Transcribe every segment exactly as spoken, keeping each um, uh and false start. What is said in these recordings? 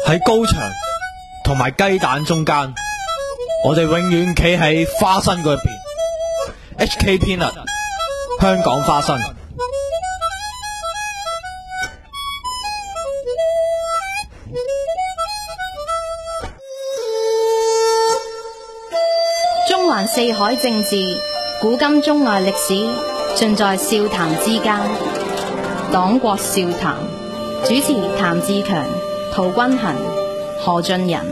喺高牆同埋雞蛋中間，我哋永遠企喺花生嗰邊。H K Peanut，香港花生。 中環四海政治，古今中外歷史，盡在笑談之間。黨國笑談，主持譚志強、陶君衡、何俊仁。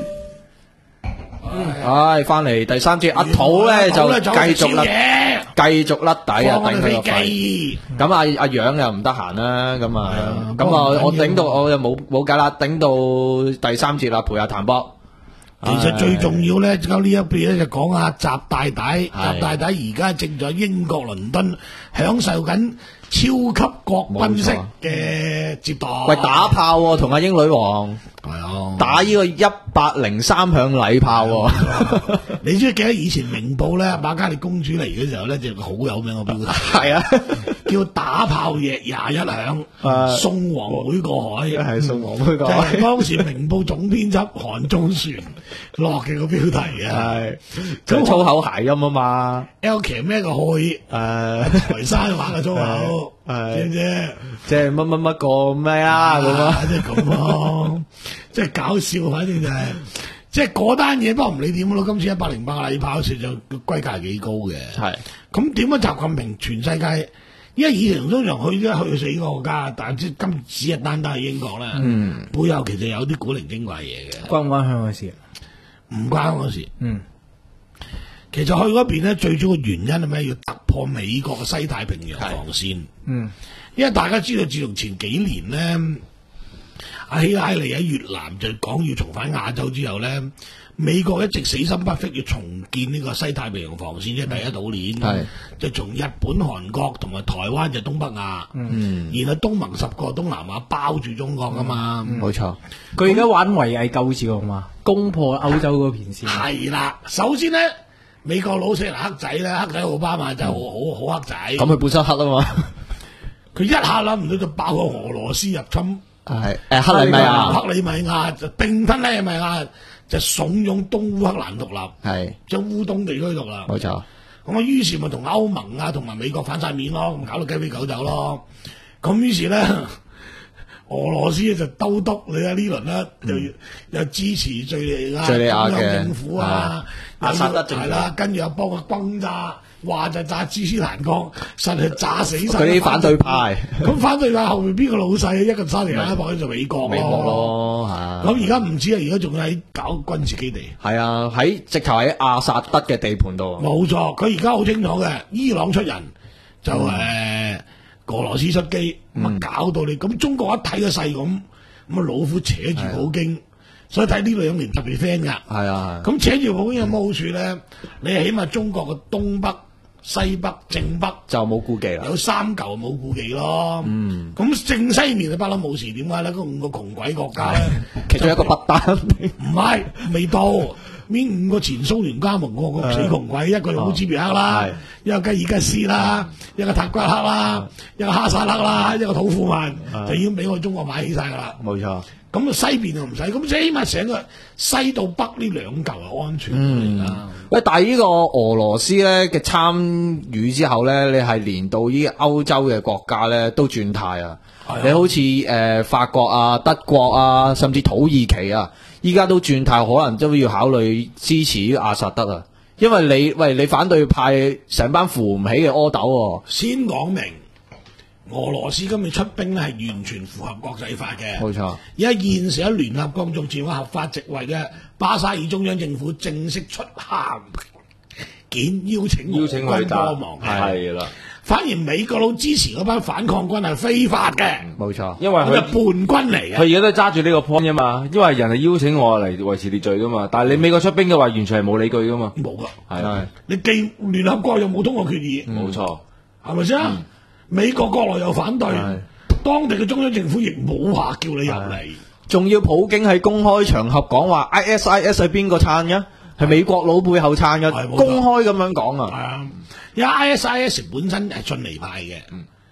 唉，翻嚟第三節，阿土咧就繼續甩，繼續甩底啊，頂佢個肺。咁阿阿楊又唔得閒啦，咁啊，咁啊，我頂到我又冇冇計啦，頂到第三節啦，陪下譚波。 其實最重要咧，咁呢一邊咧就講下習大大，習大大而家正在英國倫敦享受緊超級國賓式嘅接待。 喂，打炮喎，同阿英女王。係啊，打呢個一百零三響禮炮喎。 你知唔記得以前明報咧，瑪嘉烈公主嚟嘅時候咧，就好有名嘅標題。係啊，叫打炮夜廿一響，送黃妹過海。係送黃妹過海。就係當時明報總編輯韓中璇落嘅個標題啊。係， 咁粗口諧音啊嘛。 L 騎咩個去？誒，台山話嘅粗口。係，知唔知？ 即係乜乜乜個咩啊咁啊？ 即係咁咯，即係搞笑，反正就係、是，即係嗰單嘢，不過唔理點咯。今次一百零八個禮炮說就規格係幾高嘅。係，咁點解習近平全世界，因為以前通常去咗去四個國家，但係即今只係單單係英國咧。嗯，背後其實有啲古靈精怪嘢嘅。關唔關香港事？唔關香港事。嗯。其實去嗰邊咧，最主要嘅原因係咩？要突破美國嘅西太平洋防線。嗯，因為大家知道，自從前幾年咧，阿希拉里喺越南就講要重返亞洲之後咧，美國一直死心不息要重建呢個西太平洋防線，即係第一島鏈。係，就從日本、韓國同埋台灣就東北亞。嗯，然後東盟十個東南亞包住中國噶嘛。冇錯， 佢而家玩圍魏救趙啊嘛，攻破歐洲嗰片線。 係啦，首先咧。美國佬死人黑仔咧，黑仔奧巴馬就好好好黑仔。 咁佢本身黑啊嘛， 佢一下諗唔到就爆個俄羅斯入侵， 係誒克里米亞， 克里米亞就並吞克里米亞，就慫恿東烏克蘭獨立，係將烏東地區獨立。冇錯。咁啊，於是咪同歐盟啊，同埋美國反晒面咯，咁搞到雞飛狗走咯。咁於是咧。俄羅斯就兜篤你啊！呢輪咧又又支持敍利亞中央政府啊，阿薩德係啦，跟住又幫佢轟炸，話就炸伊斯蘭國，實係炸死晒。 佢啲反對派， 咁反對派後面邊個老細？一個沙特阿拉伯就美國， 美國咯嚇。咁而家唔止啊，而家仲喺搞軍事基地。係啊，喺直頭喺阿薩德嘅地盤度。 冇錯，佢而家好清楚嘅，伊朗出人就誒。嗯俄羅斯出機，咁啊搞到你咁、嗯、中國一睇個勢咁，咁啊老虎扯住普京，所以睇呢兩年特別 friend 噶。係啊，咁扯住普京有乜好處咧？你係起碼中國嘅東北、西北、正北就冇顧忌啦， 有三嚿冇顧忌咯。嗯，咁正西面就不嬲冇事，點解咧？嗰五個窮鬼國家咧， 其中一個不丹， 唔係未到。邊五個前蘇聯加盟國個死窮鬼，一個烏茲別克啦，一個吉爾吉斯啦，一個塔吉克啦，一個哈薩克啦，一個土庫曼，就已經俾我中國買起晒噶啦。冇錯。咁啊西邊就唔使，咁起碼成個西到北呢兩嚿係安全嚟啦。 喂，但係呢個俄羅斯咧嘅參與之後咧，你係連到呢歐洲嘅國家咧都轉態啊！你好似誒、呃、法國啊、德國啊，甚至土耳其啊。依家都轉態，可能都要考慮支持阿薩德啊，因為你喂你反對派成班扶唔起嘅阿斗。 先講明，俄羅斯今日出兵咧係完全符合國際法嘅，冇錯。而家現時喺聯合國仲佔有合法席位嘅巴沙爾中央政府正式出函件邀請邀請佢幫忙，係啦。反而美國佬支持嗰班反抗軍係非法嘅，冇錯，因為佢係叛軍嚟嘅。 佢而家都揸住呢個 point 啫嘛，因為人係邀請我嚟維持秩序噶嘛，但係你美國出兵嘅話，完全係冇理據噶嘛， 冇噶，係你既聯合國又冇通過決議，冇錯，係咪先？美國國內又反對，當地嘅中央政府亦冇話叫你入嚟， 仲要普京喺公開場合講話 I S I S 係邊個撐嘅？係美國佬背後撐嘅，公開咁樣講啊！ 因為 I S I S 本身係遜尼派嘅，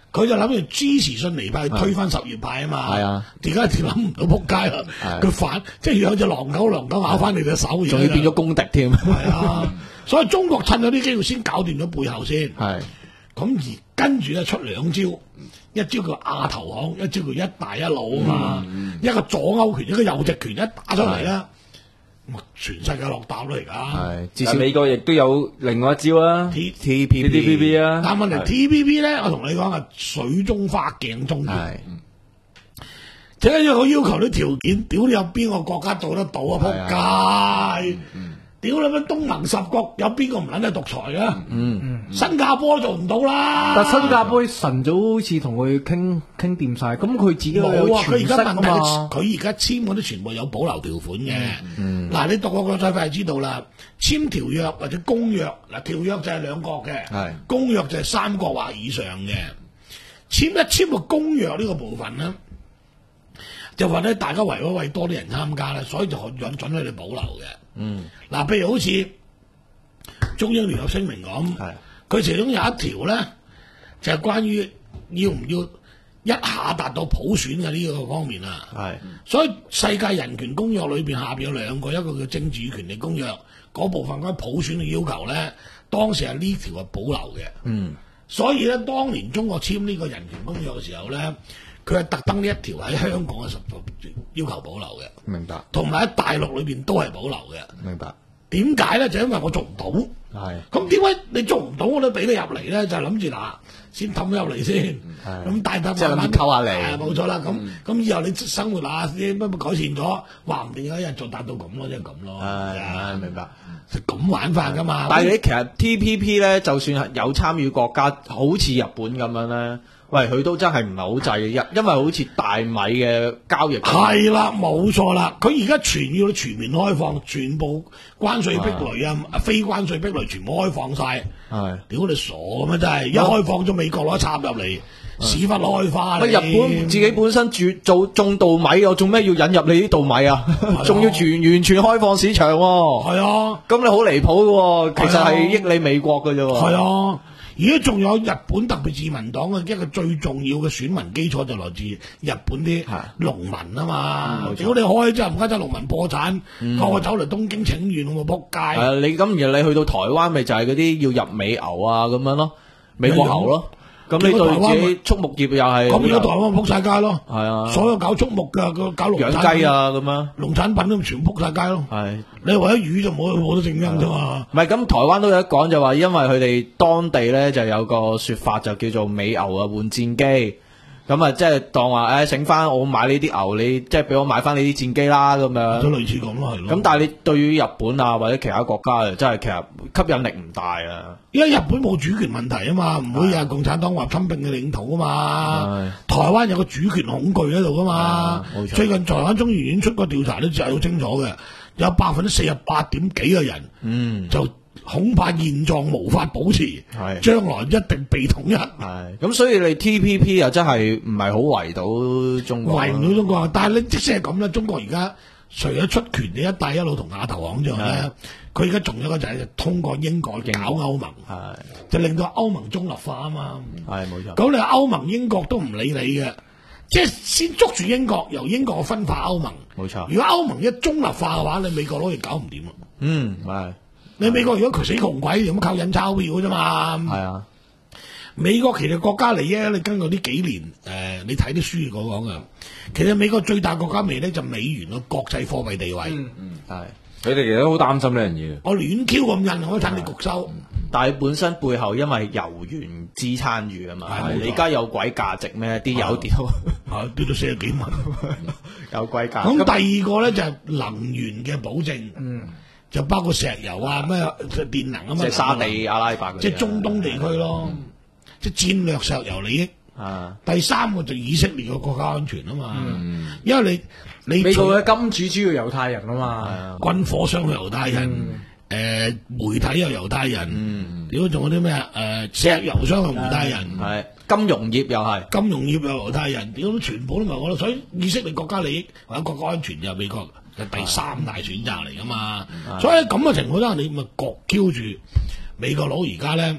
佢就諗住支持遜尼派推翻什葉派啊嘛。 係啊， 而家諗唔到撲街啦，佢反即係養隻狼狗，狼狗咬翻你隻手， 仲要變咗公敵添。 係啊，所以中國趁咗啲機會先搞掂咗背後先。 係咁而跟住咧出兩招，一招叫亞投行，一招叫一帶一路啊嘛。一個左勾拳，一個右直拳，一打出嚟咧，全世界落搭咯而家。 係，至但少美國亦都有另外一招啊 T T P ，T P P 啊。 但問題 T P P 咧，我同你講係水中花鏡中月。 係即係要佢要求啲條件，屌你有邊個國家做得到啊？仆街！屌你乜東盟十國有邊個唔撚係獨裁啊？嗯，新加坡做唔到啦。 但新加坡晨早好似同佢傾傾掂晒，咁佢自己都有冇啊！佢而詮釋啊家問題， 嘛。 佢而家簽嗰啲全部有保留條款嘅。嗱，你讀過國際法就知道啦。簽條約或者公約，嗱條約就係兩國嘅， 係公約就係三國或以上嘅。簽一簽個公約呢個部分咧，就話咧大家為咗為多啲人參加咧，所以就允准佢哋保留嘅。嗯，嗱，譬如好似中英聯合聲明咁，佢其中有一條咧，就係、是、關於要唔要一下達到普選嘅呢個方面啊。係，所以世界人權公約裏邊下邊有兩個，一個叫政治與權利公約，嗰部分關於普選嘅要求咧，當時係呢條係保留嘅。嗯，所以咧，當年中國簽呢個人權公約嘅時候咧，佢係特登呢一條喺香港嘅十要求保留嘅， 明白。 同埋喺大陸裏邊都係保留嘅， 明白。 點解咧？就因為我做唔到。 係。 咁點解你做唔到我都俾你入嚟咧？就係諗住嗱，先氹入嚟先。咁大得即係諗住溝下你。 冇錯啦。咁咁以後你生活啊，啲乜乜改善咗，話唔定有一日做達到咁咯，即係咁咯。 係，明白。 咁玩法噶嘛。 但係你其實 T P P 咧，就算係有參與國家，好似日本咁樣咧。喂，佢都真係唔係好制嘅，因因為好似大米嘅交易係啦，冇錯啦。佢而家全要全面開放，全部關稅壁壘啊，非關稅壁壘全部開放晒。係，屌你傻嘅咩？真係一開放咗美國攞插入嚟，屎忽開花。 乜日本自己本身住做種稻米，我做咩要引入你啲稻米啊？仲要全完全開放市場喎。係啊，咁你好離譜嘅喎，其實係益你美國嘅啫喎。係啊。而家仲有日本特別自民黨嘅一個最重要嘅選民基礎就來自日本啲農民啊嘛，如果你開之後唔家陣農民破產，個個走嚟東京請願，我仆街。係啊， 你咁而你去到台灣咪就係嗰啲要入美牛啊咁樣咯，美國牛咯。咁你對自己畜牧業又係咁，而家台灣仆晒街咯。 係啊， 所有搞畜牧嘅，個搞農養雞啊咁樣， 農產品都全仆晒街咯。係，你為咗魚就冇冇得正音啫嘛。 唔係咁，台灣都有一講就話，因為佢哋當地咧就有個説法，就叫做美牛啊換戰機。咁啊，即係當話誒，醒翻我買呢啲牛，你即係俾我買翻呢啲戰機啦，咁樣。 都類似咁咯，係咯。 咁但係你對於日本啊或者其他國家啊，真係其實吸引力唔大啊。 因為日本冇主權問題啊嘛，唔會有共產黨話侵併嘅領土啊嘛。台灣有個主權恐懼喺度噶嘛。最近台灣中研院出個調查都就係好清楚嘅，有百分之四十八點幾嘅人，嗯，就恐怕現狀無法保持，係將來一定被統一。 係咁，所以你 T P P 又真係唔係好圍到中國， 圍唔到中國。但係你即使係咁啦，中國而家除咗出權嘅一帶一路同亞投行之外咧，佢而家仲有一個就係通過英國搞歐盟，係就令到歐盟中立化啊嘛。係冇錯。咁你歐盟英國都唔理你嘅，即係先捉住英國，由英國分化歐盟。冇錯。如果歐盟一中立化嘅話，你美國攞嚟搞唔掂啊。嗯，係。你美國如果佢死窮鬼，咁靠印鈔票啫嘛。係啊，美國其實國家利益，你根據呢幾年誒、呃，你睇啲書講講嘅，其實美國最大國家利益咧就美元嘅國際貨幣地位。嗯嗯，係。 佢哋其實都好擔心呢樣嘢。 我亂 Q 咁印，我睇你局收。 但係本身背後因為油源支撐住啊嘛，你而家有鬼價值咩？啲油跌到， 係跌到四十幾蚊， 有鬼價。 咁第二個咧就係能源嘅保證。嗯。就包括石油啊，咩電能啊嘛， 即係沙地阿拉伯， 即係中東地區咯，嗯、即係戰略石油利益。啊，第三個就以色列嘅國家安全啊嘛，嗯、因為你你美國嘅金主主要猶太人啊嘛， 軍火商係猶太人，誒、嗯呃、媒體又猶太人，如果仲有啲咩誒石油商係猶太人， 係、嗯、金融業又係金融業又猶太人，屌全部都唔係我咯，所以以色列國家利益或者國家安全就係美國。第三大選擇嚟噶嘛，所以咁嘅情況之下，你咪割 Q 住美國佬而家咧，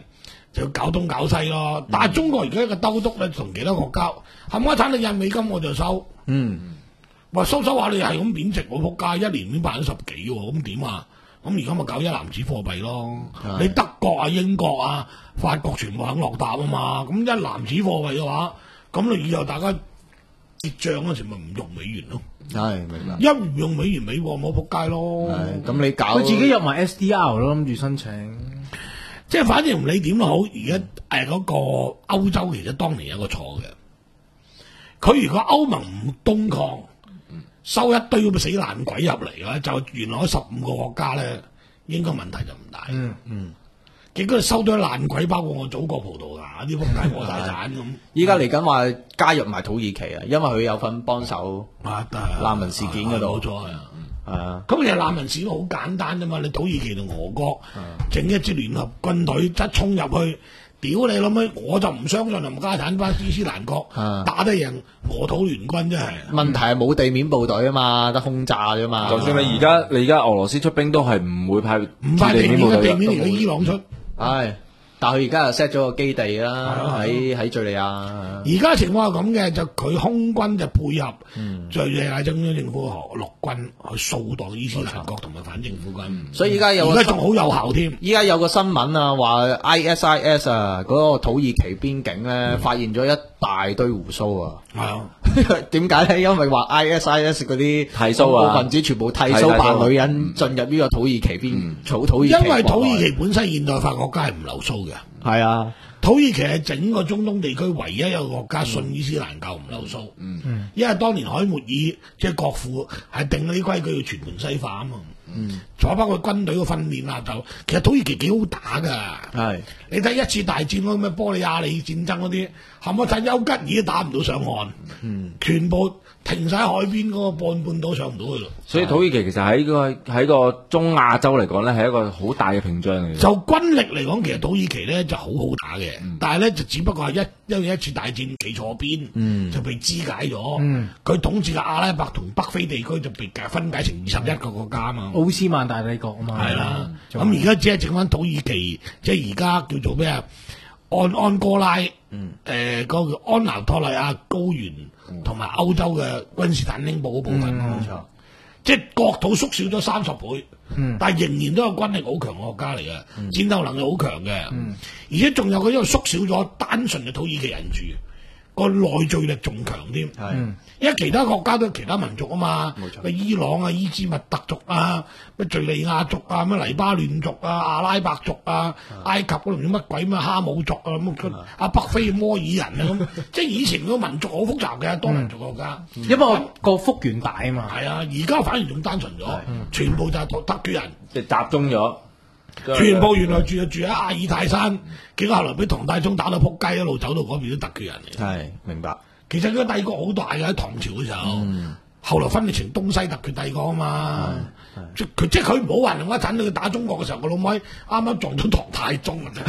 就搞東搞西咯。但係中國而家嘅兜篤咧，同其他國家冚家產你印美金我就收， 嗯， 話收收下你係咁貶值，我仆街一年已經百分之十幾喎，咁點啊？咁而家咪搞一籃子貨幣咯。你德國啊、英國啊、法國全部肯落搭啊嘛，咁一籃子貨幣嘅話，咁你以後大家結帳嗰時咪唔用美元咯。 係明白。 一唔用美元美貨，冇仆街咯。 係咁你搞佢自己入埋 S D R 咯，諗住申請。 即係反正唔理點都好，而家誒嗰個歐洲其實當年有個錯嘅，佢如果歐盟唔東擴，收一堆咁嘅死爛鬼入嚟咧，就原來嗰十五個國家咧，應該問題就唔大。 嗯嗯， 結果收堆爛鬼，包括我祖國葡萄牙啲仆街破晒產咁。 依家嚟緊話加入埋土耳其啊，因為佢有份幫手啊難民事件嗰度。 冇錯啊。 係啊， 咁其實難民事都好簡單啫嘛，你土耳其同俄國整一支聯合軍隊，一衝入去，屌你老味，我就唔相信冚家產班伊斯蘭國打得贏俄土聯軍真係。 問題係冇地面部隊啊嘛，得轟炸啫嘛。 就算你而家你而家俄羅斯出兵都係唔會派唔派地面嘅，地面嚟嘅伊朗出。 係。但係佢而家又 set 咗個基地啦，喺喺敍利亞。 而家情況係咁嘅，就佢空軍就配合敍利亞中央政府嘅陸軍去掃蕩伊斯蘭國同埋反政府軍。 所以而家有而家仲好有效添。 依家有個新聞啊，話 I S I S 啊嗰個土耳其邊境咧發現咗一大堆胡鬚啊。 係啊。 點解咧？因為話 I S I S 嗰啲剃鬚啊， 恐怖分子全部剃鬚扮女人進入呢個土耳其邊土土耳其。 因為土耳其本身現代化國家係唔留鬚嘅。 係啊， 土耳其係整個中東地區唯一一個國家信伊斯蘭教唔留鬚。嗯，因為當年凱末爾即係國父係定嗰啲規矩要全盤西化啊嘛。嗯，仲有包括軍隊嘅訓練啊，就其實土耳其幾好打㗎。係，你睇一次大戰嗰咩波利亞里戰爭嗰啲，冚家鏟丘吉爾都打唔到上岸。嗯，全部停晒喺海邊嗰個半半島上唔到去咯。 所以土耳其其實喺個喺個中亞洲嚟講咧，係一個好大嘅屏障嚟嘅。 就軍力嚟講，其實土耳其咧就好好打嘅，嗯、但係咧就只不過係一因為一次大戰企錯邊，嗯、就被肢解咗。佢、嗯、統治嘅阿拉伯同北非地區就被分解成二十一個國家啊嘛。 奧斯曼大帝國啊嘛。 係啦，咁而家只係剩翻土耳其，即係而家叫做咩啊？安安哥拉，誒、嗯，嗰、呃那個安納托利亞高原同埋歐洲嘅君士坦丁堡嗰部分，冇錯、嗯，即係國土縮小咗三十倍，嗯、但係仍然都有軍力好強嘅國家嚟嘅，嗯、戰鬥能力好強嘅，嗯、而且仲有個因為縮小咗單純嘅土耳其人住，個內聚力仲強添，係，因為其他國家都有其他民族啊嘛，冇錯，咩伊朗啊、伊茲密特族啊、咩敍利亞族啊、咩黎巴嫩族啊、阿拉伯族啊、埃及嗰度唔知乜鬼咩哈姆族啊咁，啊北非摩爾人啊咁，即係以前個民族好複雜嘅，多民族國家， 因為個幅員大啊嘛， 係啊，而家反而仲單純咗，全部就係突厥人， 即係集中咗。 全部原來住就住喺阿爾泰山，結果後來俾唐太宗打到撲街，一路走到嗰邊都突厥人嚟。 係明白。 其實佢個帝國好大嘅喺唐朝嘅時候，嗯、後來分裂成東西突厥帝國啊嘛。即佢即係佢唔好話，另一陣佢打中國嘅時候，個老妹啱啱撞到唐太宗啊！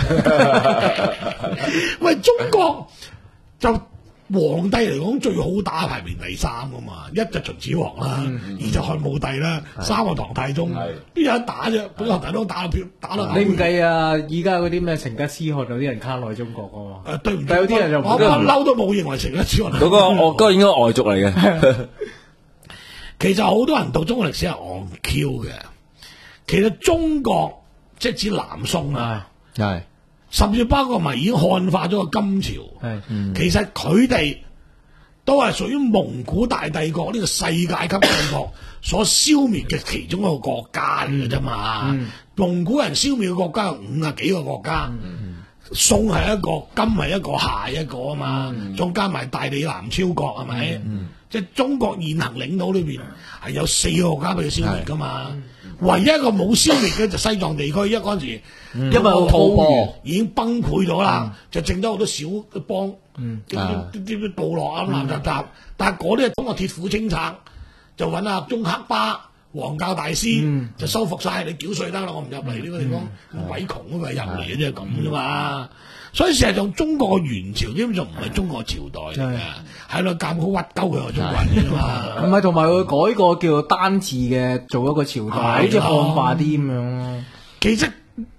喂，中國就。皇帝嚟講最好打排名第三噶嘛，一就秦始皇啦，嗯、二就漢武帝啦，嗯、三個唐太宗，邊有得打啫？俾唐太宗打到票打到。 你唔計啊！依家嗰啲咩成吉思汗有啲人卡內中國噶嘛？ 誒對唔住， 有啲人就我不嬲都冇認為成吉思汗。 嗰個我嗰個應該外族嚟嘅。 其實好多人讀中國歷史係戇 Q 嘅。其實中國即係指南宋啊，係。甚至包括埋已經漢化咗個金朝，嗯、其實佢哋都係屬於蒙古大帝國呢個世界級帝國所消滅嘅其中一個國家嚟嘅啫嘛。嗯、蒙古人消滅嘅國家有五啊幾個國家，嗯、宋係一個，金係一個，夏一個啊嘛，仲、嗯、加埋大理南超國係咪？嗯、即係中國現行領土裏邊係有四個國家俾佢消滅噶嘛。唯一一個冇消滅嘅就西藏地區，因為嗰陣時因為個吐蕃已經崩潰咗啦，就剩咗好多小嘅邦，啲啲啲部落啊咁雜雜。但係嗰啲係通過鐵虎清拆，就揾阿宗喀巴黃教大師就收復晒，你繳稅得啦，我唔入嚟呢個地方，鬼窮啊嘛，入嚟嘅啫咁啫嘛。所以事實上中國嘅元朝基本上唔係中國朝代嚟嘅，喺度夾好屈鳩佢個中國人啫嘛。 唔係，同埋佢改個叫做單字嘅做一個朝代，好似漢化啲咁樣。 其實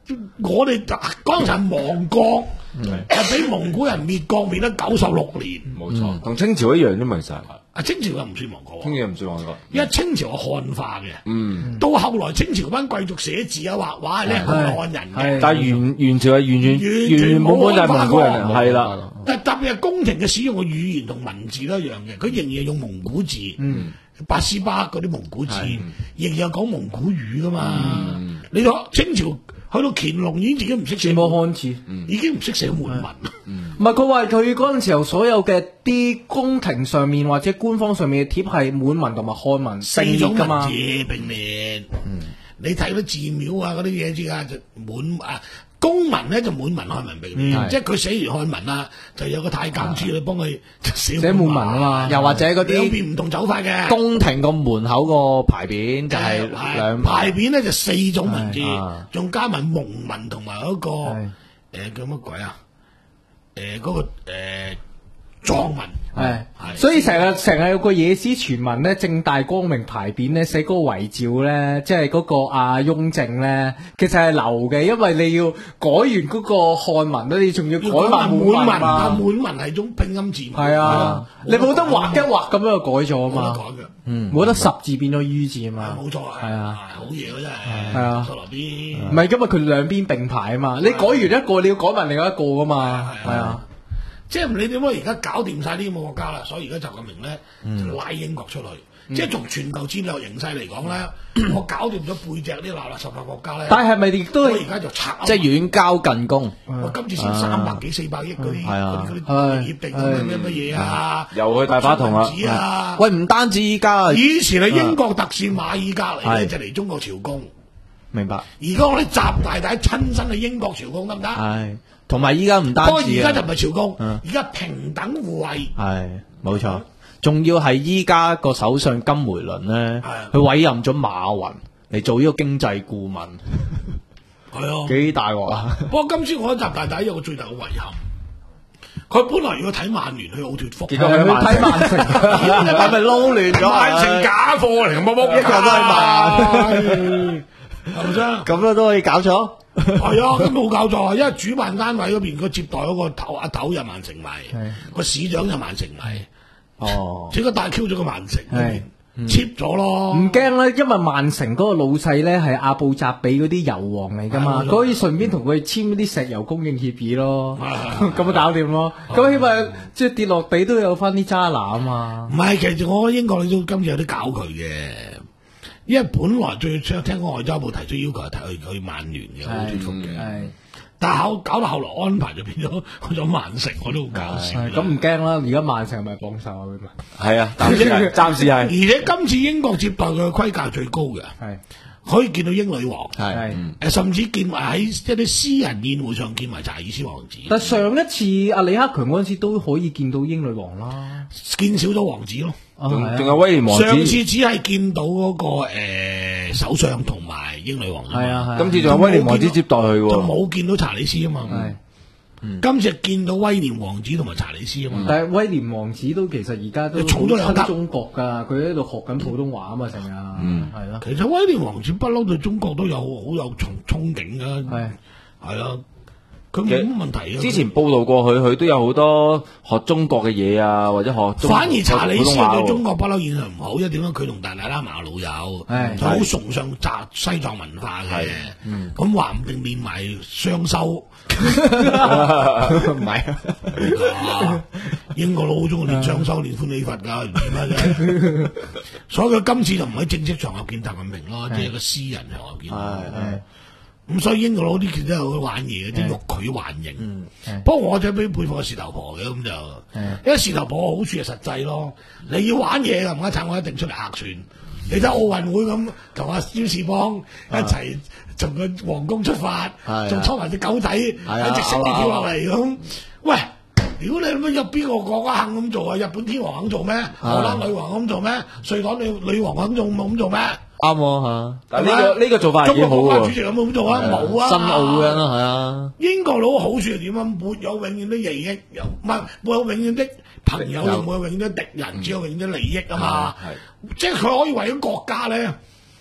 我哋嗰陣亡國，係俾蒙古人滅國滅咗九十六年， 冇錯，同清朝一樣啫嘛，其實。 啊，清朝又唔算亡國， 清朝又唔算亡國， 因為清朝係漢化嘅。 嗯， 到後來清朝班貴族寫字啊、畫畫咧係漢人嘅， 但係元元朝係完全完全原本本就係蒙古人， 冇係啦。 但特別係宮廷嘅使用嘅語言同文字都一樣嘅，佢仍然係用蒙古字，八思巴嗰啲蒙古字，仍然係講蒙古語噶嘛。你睇清朝去到乾隆已經自己唔識寫冇漢字， 已經唔識寫滿文。 唔係佢話佢嗰陣時候所有嘅啲宮廷上面或者官方上面嘅貼係滿文同埋漢文四種噶嘛文字並列。你睇到寺廟啊嗰啲嘢之間就滿啊。公文咧就滿文漢文並列，即係佢寫完漢文啦，就有個太監處去幫佢寫寫滿文啊嘛， 又或者嗰兩啲邊唔同走法嘅。 宮廷個門口個牌匾就係兩牌匾咧就四種文字啊， 仲加埋蒙文同埋嗰個係誒叫乜鬼啊？誒嗰個誒藏文。 係， 係所以成日成日有個野史傳聞咧，正大光明牌匾咧寫嗰個遺詔咧，即係嗰個阿雍正咧，其實係流嘅，因為你要改完嗰個漢文咧，你仲要改埋滿文滿文，但嘛。 滿文係種拼音字母。 係啊，你冇得畫一畫咁樣就改咗啊冇得嘛改，嘅。 嗯，冇得十字變咗於字啊嘛。 冇錯啊， 係啊， 好嘢喎真係。 係啊蘇羅邊唔係，因為佢兩邊並排啊嘛，你改完一個，你要改埋另外一個噶嘛，係啊。 即係唔理點解，而家搞掂晒呢啲咁嘅國家啦，所以而家習近平咧就拉英國出去。即係從全球戰略形勢嚟講咧，我搞掂咗背脊啲垃垃圾圾國家咧。 但係咪亦都我係而家就拆， 即係遠交近攻。 我今次先三百幾四百億嗰啲係啊嗰啲嗰啲協定咩咩乜嘢啊， 又去大把銅啦紙啊！ 喂，唔單止依家， 以前係英國特使馬爾格嚟咧， 係就嚟中國朝貢。 明白。 而家我哋習大大親身去英國朝貢得唔得？ 係，同埋依家唔單不過止啊而家就唔係朝貢， 嗯而家平等互惠。 係冇錯，仲要係依家個首相金梅倫咧， 係佢委任咗馬雲嚟做呢個經濟顧問， 係啊。 幾大鑊啊！ 不過今次我覺得習大大有個最大嘅遺憾，佢本來要睇曼聯去奧脱福， 結果去曼睇曼城， 係咪撈亂咗啊？ 曼城假貨嚟，冇冇一個都係曼， 係咪先？ 咁樣都可以搞錯？ 係啊，根本冇搞錯，因為主辦單位嗰邊個接待嗰個頭阿頭又曼城迷，個市長又曼城迷， 哦， 整個大 Q 咗個曼城嗰邊係 cheap 咗咯。 唔驚啦，因為曼城嗰個老細咧係阿布扎比嗰啲油王嚟噶嘛， 係佢可以順便同佢簽啲石油供應協議咯， 係咁就搞掂咯。咁起碼即係跌落地都有翻啲渣拿啊嘛。 唔係，其實我覺得英國你都今次有啲搞佢嘅，因為本來最聽講外交部提出要求係提去去曼聯嘅奧脱福嘅， 係但係後搞到後來安排就變咗去咗曼城，我都好搞笑。 係咁唔驚啦，而家曼城係咪幫手啊？佢咪係啊，暫時係，暫時而係。 且今次英國接待佢嘅規格最高嘅， 係可以見到英女王， 係係。 誒甚至見埋喺一啲私人宴會上見埋查爾斯王子， 但上一次阿李克強嗰陣時都可以見到英女王啦， 見少咗王子咯。 啊係啊仲仲有威廉王子， 上次只係見到嗰、個誒、呃首相同埋英女王啫嘛係啊係啊今次仲有威廉王子接待佢就喎。 冇見到查理斯啊嘛。 係。 今次係見到威廉王子同埋查理斯啊嘛。 但係威廉王子都其實而家都你儲都有得親中國㗎，佢喺度學緊普通話啊嘛，成日係咯， 其實威廉王子不嬲對中國都有好有憧憧憬㗎， 係係啊，佢冇乜問題啊。 之前報道過佢，佢都有好多學中國嘅嘢啊，或者學中反而查理斯學普通話喎對中國不嬲印象唔好，因為點解佢同達賴喇嘛老友， 係就好崇尚扎西藏文化嘅，咁話唔定練埋雙修。 唔係啊？ 啊英國佬好中意練雙修、練歡喜佛㗎，唔知乜嘅。所以佢今次就唔喺正式場合見習近平咯，即係個私人場合見。 係咁所以英國佬啲其實都係好玩嘢嘅，即係欲拒還迎。不過我就俾佩服個事頭婆嘅咁就，因為事頭婆嘅好處係實際咯。你要玩嘢㗎，唔一陣我一定出嚟客串。你睇奧運會咁，同阿詹士邦一齊從個皇宮出發，仲抽埋隻狗仔喺直升機跳落嚟咁。喂，如果你乜入邊個國家肯咁做啊？日本天皇肯做咩？荷蘭女王肯做咩？瑞典女女王肯做冇咁做咩？ 啱喎嚇， 但係呢個呢個做法係中幾好喎。 國國家主席有冇咁做啊？冇啊！ 新奧咁樣咯，係啊， 英國佬好處係點啊？沒有永遠的利益，有唔係沒有永遠的朋友，又冇永遠的敵人，只有永遠的利益啊嘛。即係佢可以為咗國家咧，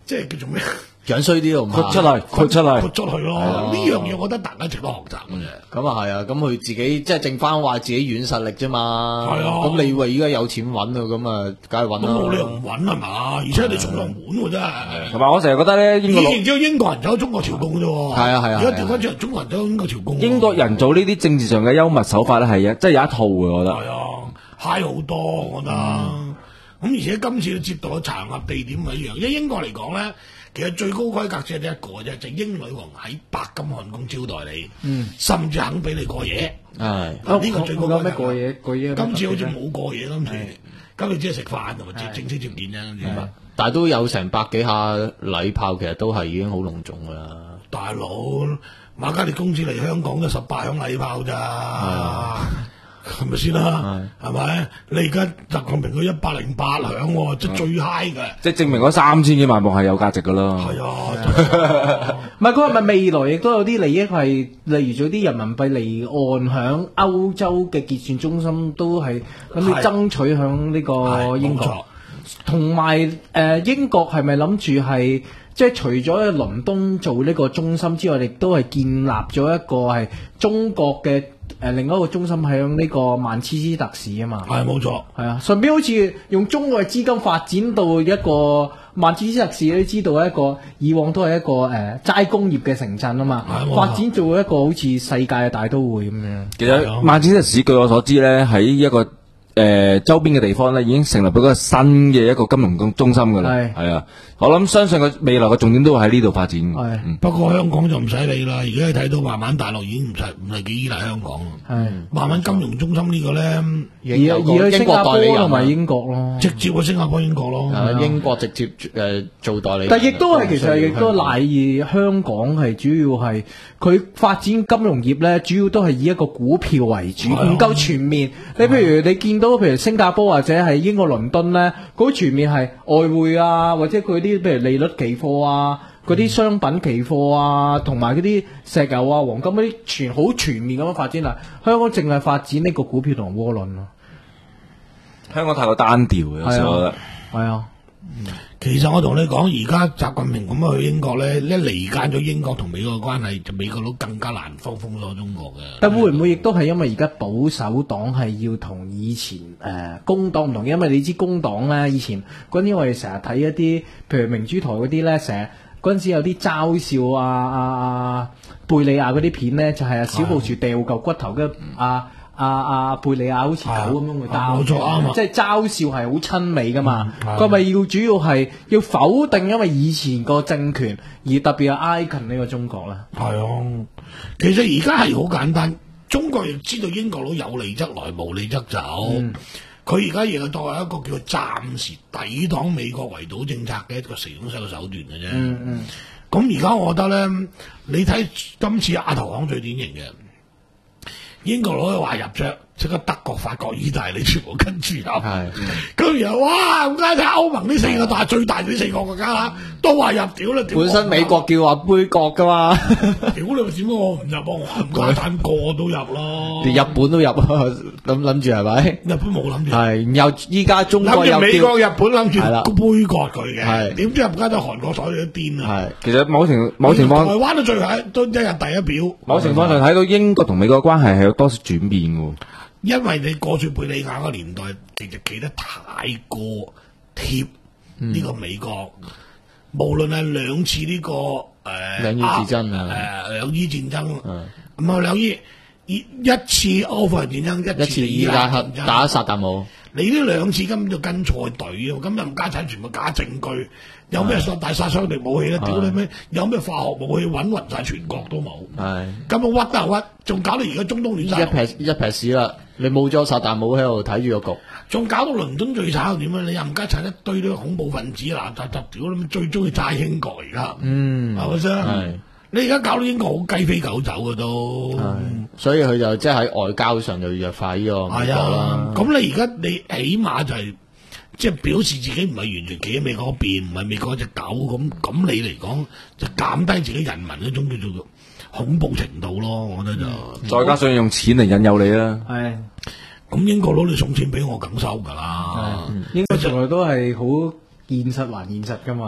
即係叫做咩？ 樣衰啲都唔豁出嚟，豁出嚟， 豁出去咯。呢樣嘢我覺得大家值得學習嘅啫。 咁啊係啊，咁佢自己即係剩翻話自己軟實力啫嘛。 係啊， 咁你以為依家有錢揾啊，咁啊，梗係揾啦。 咁冇理由唔揾係嘛？而且你送上門喎真係。 同埋我成日覺得咧，英國以前只有英國人走中國朝貢啫喎。 係啊係啊。 而家調翻轉，中國人走英國朝貢。 英國人做呢啲政治上嘅幽默手法咧，係一即係有一套嘅，我覺得。 係啊，嗨好多，我覺得。咁而且今次接待嘅場合地點唔一樣，因為英國嚟講咧。其實最高規格只係得一個啫，就係、英女王喺白金漢宮招待你，嗯、甚至肯俾你過夜。係呢、啊、個最高規格。 咩過夜？過夜。 今次好似冇過夜今次，今次只係食飯同埋正正式接見啫。 但係都有成百幾下禮炮，其實都係已經好隆重㗎啦。 大佬，馬嘉烈公主嚟香港都十八響禮炮咋。係咪先啦？係咪？你而家習近平佢一百零八響，即係最 high 嘅， 即係證明嗰三千幾萬幕係有價值噶啦。 係啊， 唔係佢係咪未來亦都有啲利益係，例如咗啲人民幣離岸響歐洲嘅結算中心都係諗住爭取響呢個英國，同埋誒英國係咪諗住係？即係除咗喺倫敦做呢個中心之外，亦都係建立咗一個係中國嘅誒、呃、另一個中心喺呢個曼徹斯特市啊嘛。 係冇錯， 係啊，順便好似用中國嘅資金發展到一個曼徹斯特市，你知道一個以往都係一個誒、呃、齋工業嘅城鎮啊嘛，發展做一個好似世界嘅大都會咁樣。 其實曼徹斯特市據我所知咧，喺一個誒、呃、周邊嘅地方咧，已經成立咗一個新嘅一個金融中中心噶啦。係係啊，我諗相信佢未來嘅重點都會喺呢度發展。係、嗯， 不過香港就唔使理啦。而家你睇到慢慢大陸已經唔係唔係幾依賴香港。係，慢慢金融中心呢個咧， 而而去新加坡同埋英國咯， 直接去新加坡英國咯。 啊、英國直接誒、呃、做代理。 但亦都係其實亦都賴意香港係主要係佢發展金融業咧，主要都係以一個股票為主，唔夠全面。你譬如你見到譬如新加坡或者係英國倫敦咧，嗰全面係外匯啊，或者佢啲譬如利率期貨啊，嗰啲商品期貨啊，同埋嗰啲石油啊、黃金嗰啲全好全面咁樣發展啦。香港淨係發展呢個股票同窩輪咯。 香港太過單調嘅，有時我覺得係啊。 其實我同你講，而家習近平咁樣去英國咧，一離間咗英國同美國嘅關係，就美國佬更加難封封鎖中國嘅。 但會唔會亦都係因為而家保守黨係要同以前誒、呃、工黨唔同？因為你知工黨咧，以前嗰陣時我哋成日睇一啲，譬如明珠台嗰啲咧，成日嗰陣時有啲嘲笑啊啊啊貝利亞嗰啲片咧，就係、是、啊小布殊掉嚿骨頭嘅啊。阿阿貝利亞好似狗咁樣去打，冇錯啱，即係嘲笑係好親美噶嘛。佢咪、嗯、要主要係要否定，因為以前個政權而特別係 icon 呢個中國咧。係啊， 其實而家係好簡單，中國亦知道英國佬有利則來，無利則走。佢而家亦係作為一個叫做暫時抵擋美國圍堵政策嘅一個成功手手段嘅啫。嗯嗯。咁而家我覺得咧，你睇今次亞投行最典型嘅。英國佬話入咗，即刻德國、法國、意大利全部跟住入。係，咁然後哇，咁家睇歐盟呢四個大最大呢四個國家啦，都話入屌啦。 本身美國叫話杯葛噶嘛， 屌你點解我唔入啊？我冚家鏟個都入咯， 連日本都入啊！諗諗住係咪？ 日本冇諗住。 係，又依家中國又美國、日本諗住杯葛佢嘅，係點知入家都韓國睬你都癲啊！ 係，其實某情某情況， 台灣都最後都一日第一表。 某情況上睇到英國同美國嘅關係係有多少轉變嘅。 因為你過住貝利亞個年代，其實企得太過貼呢個美國，嗯、無論係兩次呢、這個誒兩伊戰爭啊， 誒兩伊戰爭，唔係兩伊一一次阿富汗戰爭，一次伊拉克打薩達姆。 你呢兩次根本就跟錯隊啊！咁又唔家產全部假證據，有咩大殺傷力武器咧？屌你咩？有咩化學武器揾勻晒全國都冇。係咁啊屈得屈，仲搞到而家中東亂晒。 一撇一撇屎啦！你冇咗薩達姆喺度睇住個局， 仲搞到倫敦最慘點啊？你又唔家產一堆啲恐怖分子嗱雜雜，屌你最中意炸英國而家。嗯，係咪先？係。你而家搞到英國好雞飛狗走嘅都， 所以佢就即係喺外交上就要弱化呢個美國啦。 咁你而家你起碼就係即係表示自己唔係完全企喺美國嗰邊，唔係美國一隻狗咁。咁你嚟講就減低自己人民嗰種叫做恐怖程度咯。我覺得就、嗯、 再加上用錢嚟引誘你啦。 係咁英國佬你送錢俾我梗收㗎啦。 應該從來都係好現實還現實㗎嘛。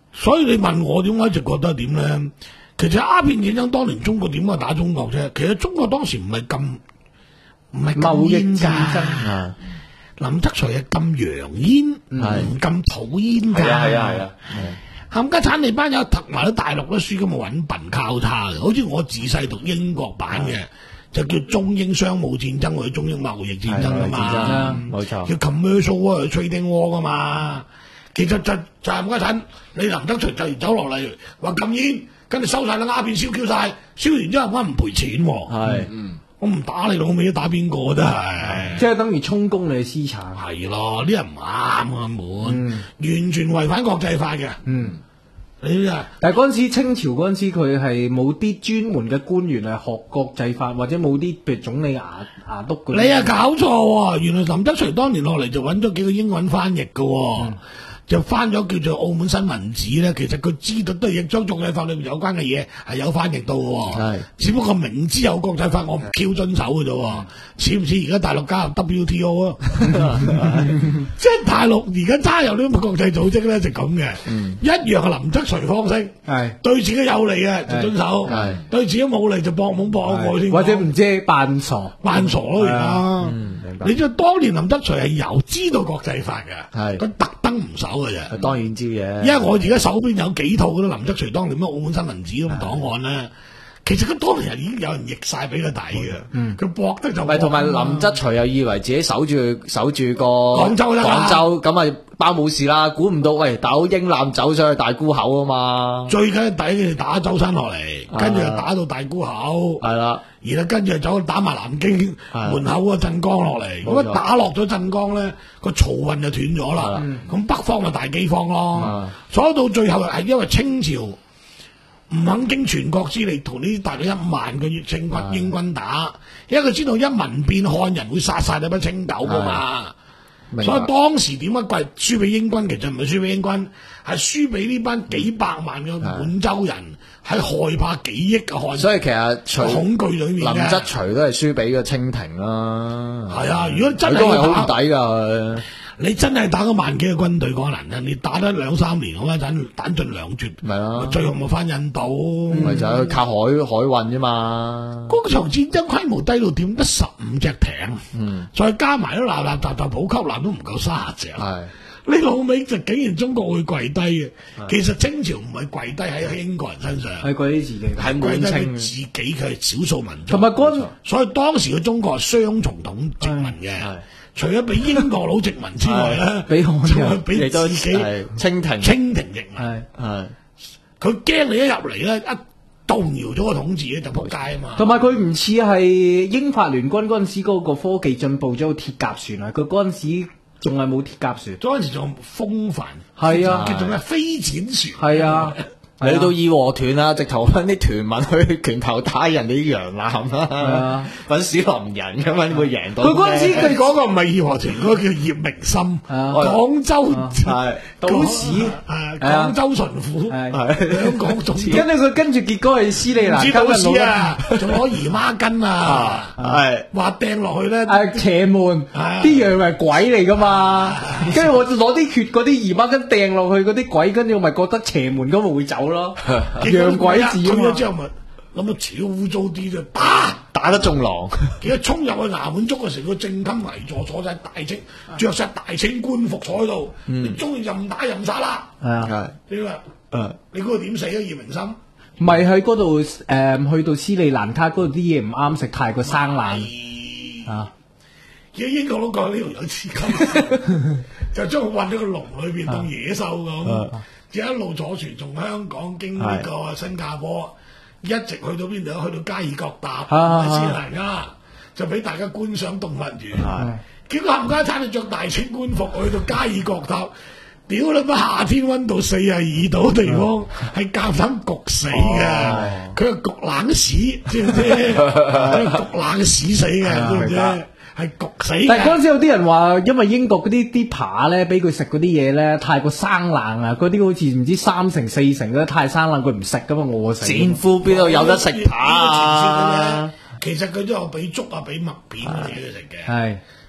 所以你問我點解一直覺得點咧？其實鴉片戰爭當年中國點解打中國啫？其實中國當時唔係咁唔係貿易戰爭啊。林則徐係禁洋煙，唔禁土煙㗎。 係啊係啊係啊。 冚家產你班友讀埋喺大陸啲書咁啊揾笨交叉嘅，好似我自細讀英國版嘅，就叫中英商務戰爭或者中英貿易戰爭啊嘛， 冇錯， 叫 commercial war trading war 噶嘛。其實就就係冚家產，你林則徐突然走落嚟話禁煙，跟住收晒啦鴉片燒 Q 晒，燒完之後我唔賠錢喎。 係， 我唔打你老味，打邊個都係， 即係等於充公你嘅私產。 係咯，啲人唔啱啊，滿、嗯、完全違反國際法嘅。嗯，你啊， 但係嗰陣時清朝嗰陣時，佢係冇啲專門嘅官員係學國際法，或者冇啲譬如總理牙牙督嗰啲。 你啊搞錯喎！原來林則徐當年落嚟就揾咗幾個英文翻譯嘅、哦。嗯，就翻咗叫做澳門新聞紙咧，其實佢知道都係亦將國際法裏面有關嘅嘢係有翻譯到嘅，係只不過明知有國際法我唔 Q 遵守嘅啫，似唔似而家大陸加入 W T O 啊？即係大陸而家加入呢個國際組織咧就咁嘅，嗯、一樣係林則徐方式，係對自己有利嘅就遵守，係對自己冇利就搏懵搏過先， 或者唔知扮傻扮傻咯而家。你知道當年林則徐係有知道國際法嘅，係佢特登唔守嘅啫。 當然知嘅， 因為我而家手邊有幾套嗰啲林則徐當年咩澳門新聞紙咁檔案咧，其實佢當年已經有人譯晒俾佢睇嘅。嗯，佢搏得就唔係，同埋林則徐又以為自己守住守住個廣州啦， 廣州咁啊包冇事啦，估唔到喂大佬英艦走上去大沽口啊嘛， 最緊底佢打舟山落嚟，跟住又打到大沽口，係啦。然後跟住就走打埋南京門口個鎮江落嚟，咁一打落咗鎮江咧，個漕運就斷咗啦。咁北方咪大饑荒咯。所以到最後係因為清朝唔肯經全國之力同呢大概一萬個清軍英軍打，因為佢知道一民變漢人會殺晒你班清狗噶嘛。所以當時點解貴輸俾英軍？其實唔係輸俾英軍，係輸俾呢班幾百萬嘅滿洲人，係害怕幾億嘅漢人。所以其實恐懼裏面林則徐都係輸俾個清廷啦。 係啊，如果真係都係好抵㗎。 你真係打咗萬幾個軍隊嗰難人，你打得兩三年，嗰陣彈盡糧絕，咪咯，最後咪翻印度， 咪就係靠海海運啫嘛。 嗰場戰爭規模低到點？得十五隻艇，嗯，再加埋都垃垃雜雜補給艦都唔夠卅隻。係你老味就竟然中國會跪低嘅，其實清朝唔係跪低喺英國人身上， 係跪低自己， 係跪低佢自己，佢係少數民族。 同埋嗰， 所以當時嘅中國係雙重統殖民嘅。除咗俾英國佬殖民之外咧， 俾我哋俾自己清廷清廷殖民， 係係佢驚你一入嚟咧，一動搖咗個統治咧就仆街啊嘛。 同埋佢唔似係英法聯軍嗰陣時嗰個科技進步咗個鐵甲船啊，佢嗰陣時仲係冇鐵甲船， 嗰陣時仲風帆， 係啊， 叫做咩飛展船， 係啊。 去到義和團啊，直頭揾啲團民去拳頭打人哋啲洋艦啊，揾史林人咁樣會贏到。 佢嗰陣時佢講個唔係義和團，嗰個叫葉明心，廣州係都市， 誒廣州巡撫，香港總督。 跟住佢跟住結果係斯里蘭卡嘅佬啊，仲攞姨媽巾啊，係話掟落去咧， 誒邪門，啲羊係鬼嚟噶嘛，跟住我就攞啲血嗰啲姨媽巾掟落去嗰啲鬼，跟住我咪覺得邪門咁咪會走。洋鬼子啊！ 退咗之後咪諗到超污糟啲啫，打打得中狼。 其實衝入去衙門捉嘅成個正襟危坐，坐晒大清，着晒大清官服坐喺度，你中意任打任殺啦。係啊，你話誒，你嗰個點死啊？葉明心咪喺嗰度誒，去到斯里蘭卡嗰度啲嘢唔啱食，太過生冷啊！ 而家英國佬講呢條有刺金，就將佢運咗個籠裏邊當野獸咁。就一路坐船從香港經呢個新加坡，一直去到邊度？去到加爾各答，斯里蘭卡，就俾大家觀賞動物園。結果冚家鏟你着大清官服去到加爾各答，屌你乜夏天溫度四十二度地方，係夾硬焗死嘅，佢係焗冷屎，知唔知？佢係焗冷屎死嘅，知唔知？係焗死。 但係嗰陣時有啲人話，因為英國嗰啲啲扒咧，俾佢食嗰啲嘢咧，太過生冷啊！嗰啲好似唔知三成四成嗰啲太生冷，佢唔食噶嘛，餓死。 戰俘邊度有得食扒啊？ 其實佢都有俾粥啊，俾麥片嗰啲佢食嘅。係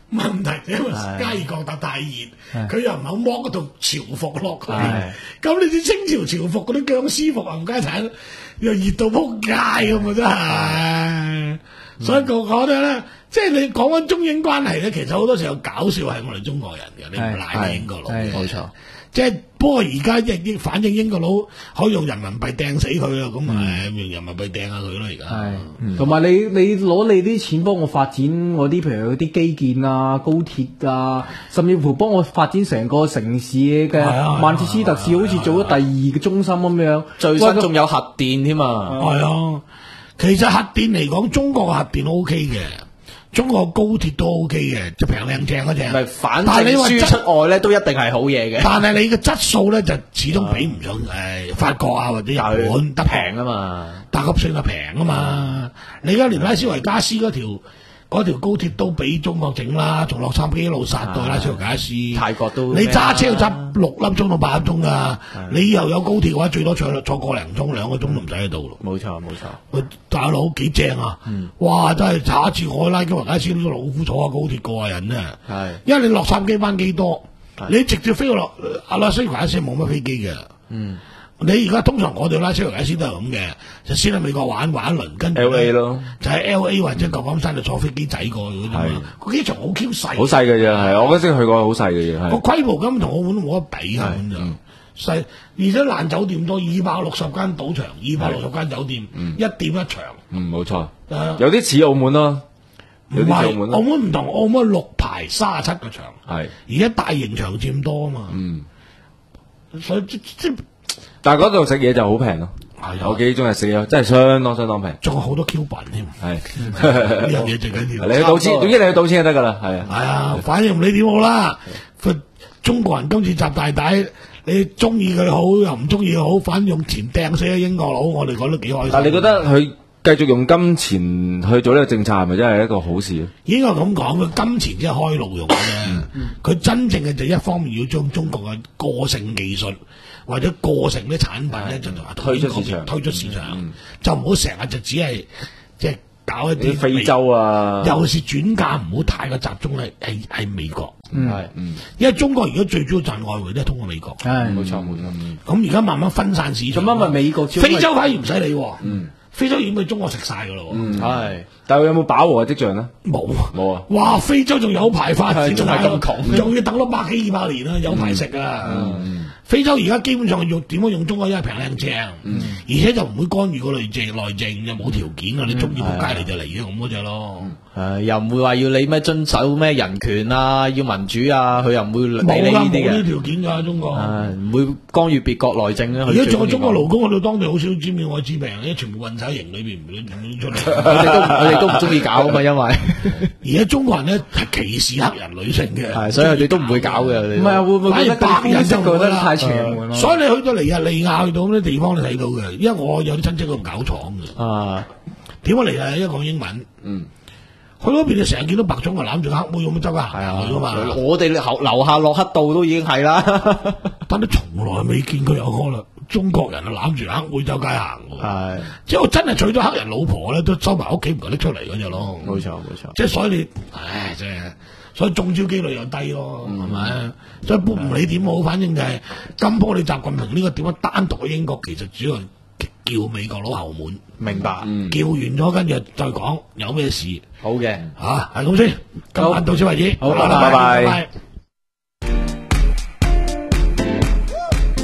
問題因為加爾各答太熱，佢又唔肯剝嗰套朝服落去。咁你知清朝朝服嗰啲僵屍服冚家產又熱到撲街咁啊！真係，所以我覺得咧，即係你講緊中英關係咧，其實好多時候搞笑係我哋中國人嘅，你唔賴英國佬嘅。 冇錯。 即係不過而家英反正英國佬可以用人民幣掟死佢啦，咁咪用人民幣掟下佢咯而家。 係，同埋你你攞你啲錢幫我發展我啲譬如啲基建啊、高鐵啊，甚至乎幫我發展成個城市嘅曼徹斯特市，好似做咗第二個中心咁樣。 最新仲有核電添啊！ 係啊，其實核電嚟講，中國嘅核電 O K 嘅。中國高鐵都 O K 嘅，就平靚正嗰隻。 咪反正輸出外咧都一定係好嘢嘅。 但係你嘅質素咧就始終比唔上誒法國啊或者日本得平啊嘛， 搭級算係平啊嘛。你而家連拉斯維加斯嗰條嗰條高鐵都俾中國整啦，從洛杉磯一路殺到拉斯維加斯。 泰國都你揸車要揸六粒鐘到八粒鐘噶，你以後有高鐵嘅話，最多坐坐個零鐘兩個鐘都唔使喺度咯。 冇錯冇錯， 喂大佬幾正啊！嗯、哇，真係下一次我拉斯維加斯都老虎坐下高鐵過下癮啊！係，因為你洛杉磯班機多，你直接飛到落阿拉斯維加斯冇乜飛機嘅。嗯。你而家通常我哋拉斯維加斯都係咁嘅，就先喺美國玩玩一輪，跟住 L A 咯， 就喺 L A 或者舊金山就坐飛機仔過去嗰啲嘛。個機場好 Q 細， 好細嘅啫，係我嗰時去過，好細嘅啫。 個規模根本同澳門都冇得比啊，咁就細，而且爛酒店多，二百六十間賭場，二百六十間酒店，一店一場。嗯， 冇錯，有啲似澳門咯，有啲似澳門。 澳門唔同，澳門六排三十七個場， 係而家大型場佔多啊嘛。嗯，所以即即。 但係嗰度食嘢就好平咯，我幾中意食嘢，真係相當相當平， 仲有好多 Q 品添， 係呢樣嘢最緊要。 你去賭錢，總之你去賭錢就得噶啦，係啊， 係啊，反正唔理點好啦。中國人今次習大大，你中意佢好又唔中意佢好，反正用錢掟死咗英國佬，我哋講得幾開心。 但係你覺得佢繼續用金錢去做呢個政策係咪真係一個好事咧？ 應該咁講，佢金錢只係開路用嘅，佢真正嘅就一方面要將中國嘅個性技術或者個性啲產品咧，就推出市場， 推出市場，嗯、就唔好成日就只係即係搞一啲非洲啊， 尤其是轉嫁唔好太過集中喺喺喺美國，係， 嗯， 因為中國而家最主要賺外匯都係通過美國， 係冇錯冇錯， 咁而家慢慢分散市場， 咁因為美國非洲反而唔使理，嗯。非洲已經俾中國食晒噶咯， 嗯係，但係有冇飽和嘅跡象咧？ 冇冇啊！ 哇，非洲仲有排發展， 仲係咁窮， 仲要等多百幾二百年啦，有排食啊！非洲而家基本上用點樣用中國，因為平靚正，而且就唔會干預個內政，內政又冇條件啊！你中意仆街嚟就嚟嘅咁嗰隻咯。 誒，又唔會話要你咩遵守咩人權啊，要民主啊，佢又唔會理你呢啲嘅。 冇呢條件㗎，中國唔會干預別國內政啊。 而家仲有中國勞工去到當地好少知名愛滋病，因為全部運晒喺營裏邊，唔出嚟。 佢哋都佢哋都唔中意搞啊嘛，因為而家中國人咧係歧視黑人女性嘅， 係所以佢哋都唔會搞嘅。 唔係啊，會唔會覺得白人就覺得太邪門咯？ 所以你去到尼日利亞去到咁啲地方，你睇到嘅，因為我有啲親戚喺度搞廠嘅。啊，點解嚟啊？因為講英文，嗯。去嗰邊你成日見到白種人攬住黑妹咁樣周街行去噶嘛？ 我哋樓下洛克道都已經係啦， 但係從來未見過有可能中國人啊攬住黑妹周街行。係，即係我真係娶咗黑人老婆咧，都收埋屋企唔敢拎出嚟嗰隻咯。 冇錯冇錯， 即係所以你，唉，即係所以中招機率又低咯，係咪？所以唔理點好，反正就係今波你習近平呢個點樣單獨嘅英國，其實主要係叫美國佬後門。 明白， 叫完咗跟住再講有咩事。 好嘅， 吓係咁先，今晚到此為止， 好，拜拜。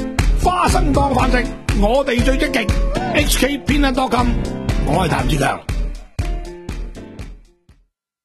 花生當飯食，我哋最積極。H K 偏袒多金，我係譚志強。